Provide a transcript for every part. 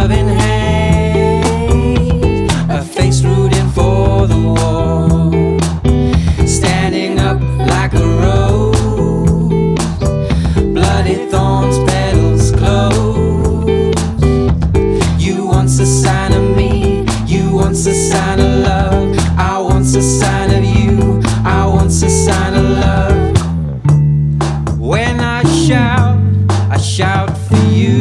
loving hand, a face rooting for the war, standing up like a rose, bloody thorns, petals closed. You want a sign of me, you want a sign of love, I want a sign of you, I want a sign of love. When I shout for you.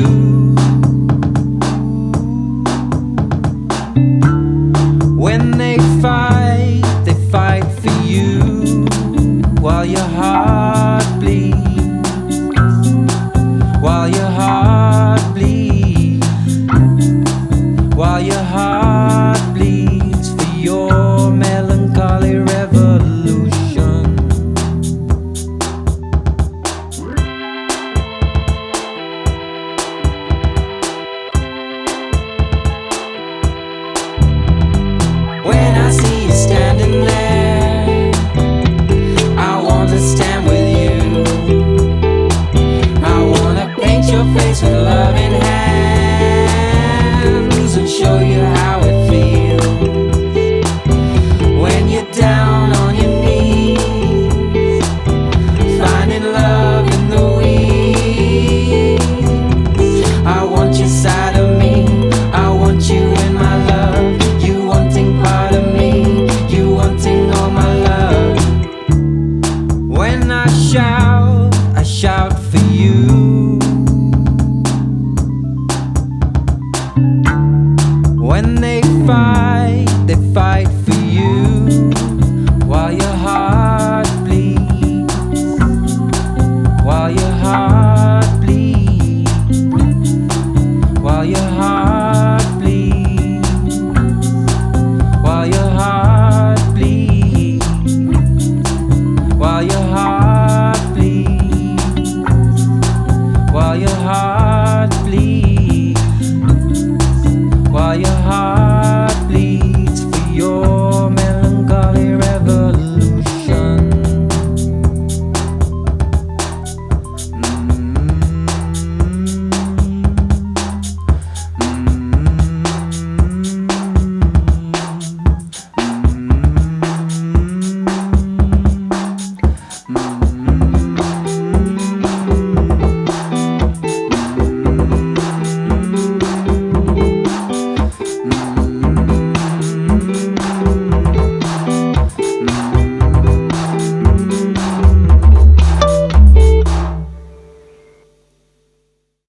When they fight for you, while your heart bleeds, while your heart bleeds, while your heart bleeds for your melancholy revolution. When I see you standing there, I want to stand with you. I want to paint your face with loving hands and show you how it feels when you're down on your knees, finding love in the weeds. I want your side of me, I want you in my love. You wanting part of me, you wanting all my love. When I shout for you. When they fight for you, while your heart bleeds, while your heart bleeds, while your